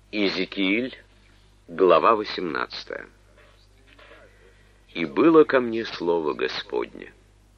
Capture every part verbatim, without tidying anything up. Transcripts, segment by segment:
Иезекииль, глава восемнадцатая. «И было ко мне слово Господне: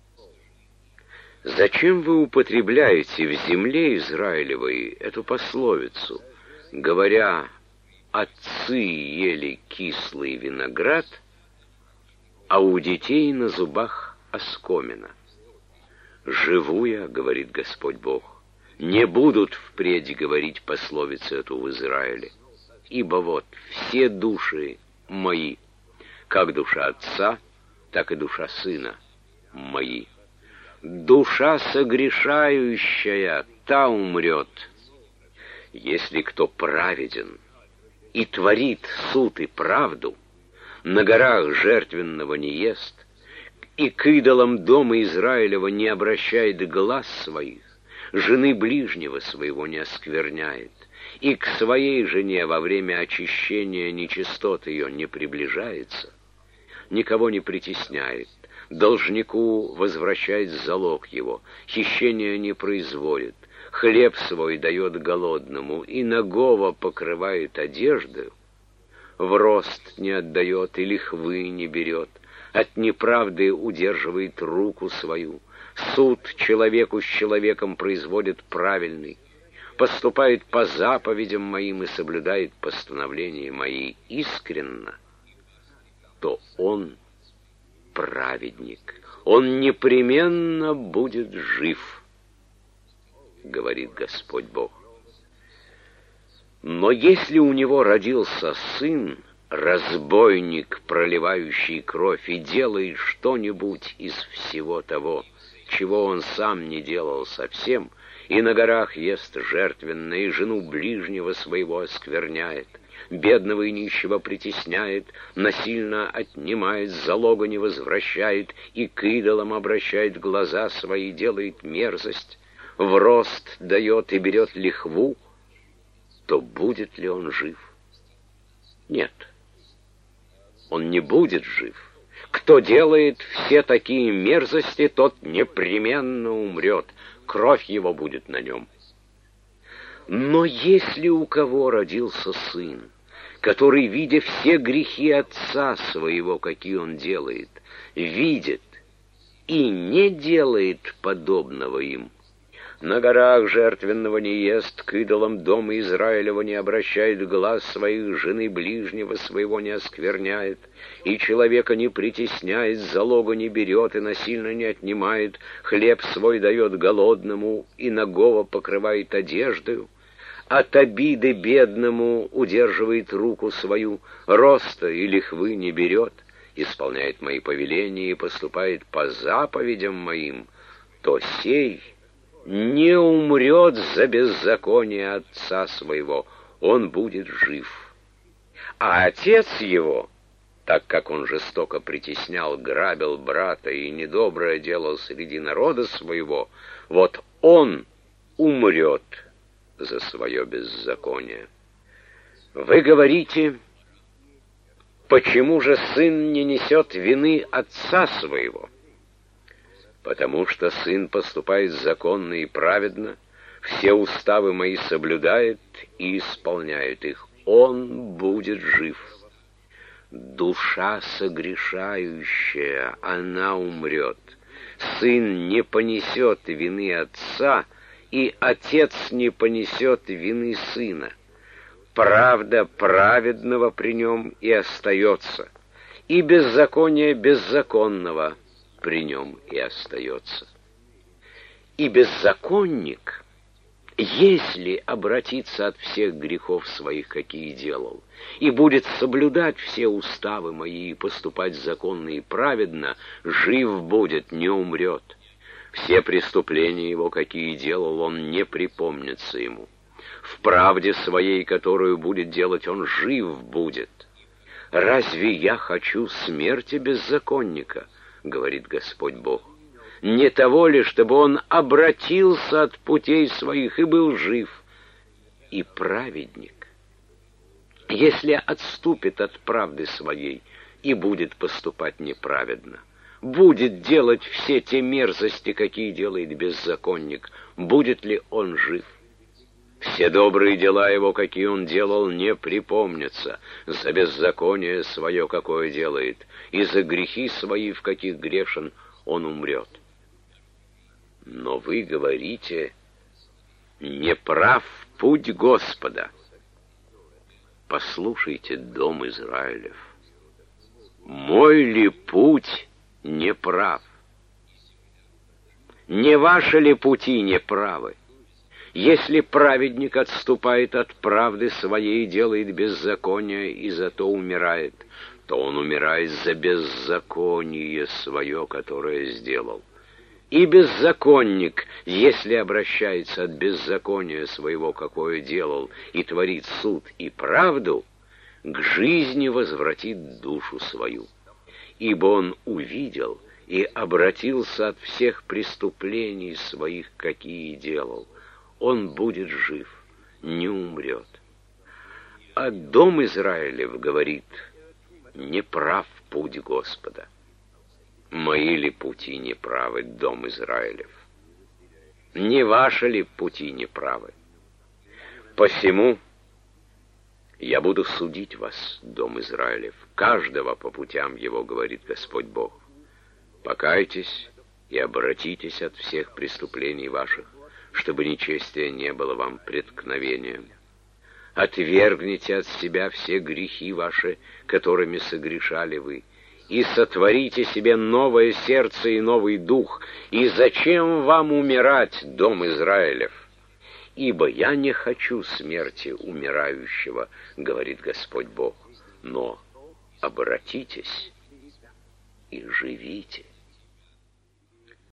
зачем вы употребляете в земле Израилевой эту пословицу, говоря: отцы ели кислый виноград, а у детей на зубах оскомина? Живу я, говорит Господь Бог, не будут впредь говорить пословицу эту в Израиле, ибо вот все души мои, как душа отца, так и душа сына мои. Душа согрешающая, та умрет. Если кто праведен и творит суд и правду, на горах жертвенного не ест, и к идолам дома Израилева не обращает глаз своих, жены ближнего своего не оскверняет, и к своей жене во время очищения нечистот ее не приближается, никого не притесняет, должнику возвращает залог его, хищения не производит, хлеб свой дает голодному и нагого покрывает одеждою, в рост не отдает и лихвы не берет, от неправды удерживает руку свою, суд человеку с человеком производит правильный, поступает по заповедям моим и соблюдает постановления мои искренно, то он праведник, он непременно будет жив, говорит Господь Бог. Но если у него родился сын, разбойник, проливающий кровь, и делает что-нибудь из всего того, чего он сам не делал совсем, и на горах ест жертвенно, и жену ближнего своего оскверняет, бедного и нищего притесняет, насильно отнимает, залога не возвращает, и к идолам обращает глаза свои, делает мерзость, в рост дает и берет лихву, то будет ли он жив? Нет, он не будет жив. Кто делает все такие мерзости, тот непременно умрет, кровь его будет на нем. Но если у кого родился сын, который, видя все грехи отца своего, какие он делает, видит и не делает подобного им, на горах жертвенного не ест, к идолам дома Израилева не обращает глаз своих, жены ближнего своего не оскверняет, и человека не притесняет, залога не берет и насильно не отнимает, хлеб свой дает голодному и нагого покрывает одеждою, от обиды бедному удерживает руку свою, роста и лихвы не берет, исполняет мои повеления и поступает по заповедям моим, то сей не умрет за беззаконие отца своего, он будет жив. А отец его, так как он жестоко притеснял, грабил брата и недоброе делал среди народа своего, вот он умрет за свое беззаконие. Вы говорите: почему же сын не несет вины отца своего? Потому что сын поступает законно и праведно, все уставы мои соблюдает и исполняет их. Он будет жив. Душа согрешающая, она умрет. Сын не понесет вины отца, и отец не понесет вины сына. Правда праведного при нем и остается, и беззаконие беззаконного при нем и остается. И беззаконник, если обратится от всех грехов своих, какие делал, и будет соблюдать все уставы мои и поступать законно и праведно, жив будет, не умрет. Все преступления его, какие делал, он не припомнится ему. В правде своей, которую будет делать, он жив будет. Разве я хочу смерти беззаконника, говорит Господь Бог? Не того ли, чтобы он обратился от путей своих и был жив? И праведник, если отступит от правды своей и будет поступать неправедно, будет делать все те мерзости, какие делает беззаконник, будет ли он жив? Все добрые дела его, какие он делал, не припомнятся. За беззаконие свое, какое делает, и за грехи свои, в каких грешен, он умрет. Но вы говорите, не прав путь Господа. Послушайте, дом Израилев, мой ли путь не прав? Не ваши ли пути не правы? Если праведник отступает от правды своей, делает беззаконие и зато умирает, то он умирает за беззаконие свое, которое сделал. И беззаконник, если обращается от беззакония своего, какое делал, и творит суд и правду, к жизни возвратит душу свою. Ибо он увидел и обратился от всех преступлений своих, какие делал. Он будет жив, не умрет. А дом Израилев говорит, не прав путь Господа. Мои ли пути неправы, дом Израилев? Не ваши ли пути неправы? Посему я буду судить вас, дом Израилев, каждого по путям его, говорит Господь Бог. Покайтесь и обратитесь от всех преступлений ваших, чтобы нечестие не было вам преткновением. Отвергните от себя все грехи ваши, которыми согрешали вы, и сотворите себе новое сердце и новый дух. И зачем вам умирать, дом Израилев? Ибо я не хочу смерти умирающего, говорит Господь Бог, но обратитесь и живите.